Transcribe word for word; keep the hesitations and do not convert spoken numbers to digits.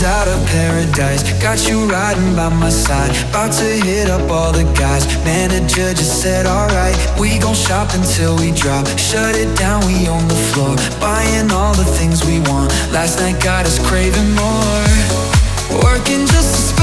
out of paradise, got you riding by my side, about to hit up all the guys. Manager just said alright, we gon' shop until we drop. Shut it down, we on the floor, buying all the things we want. Last night got us craving more, working just to spend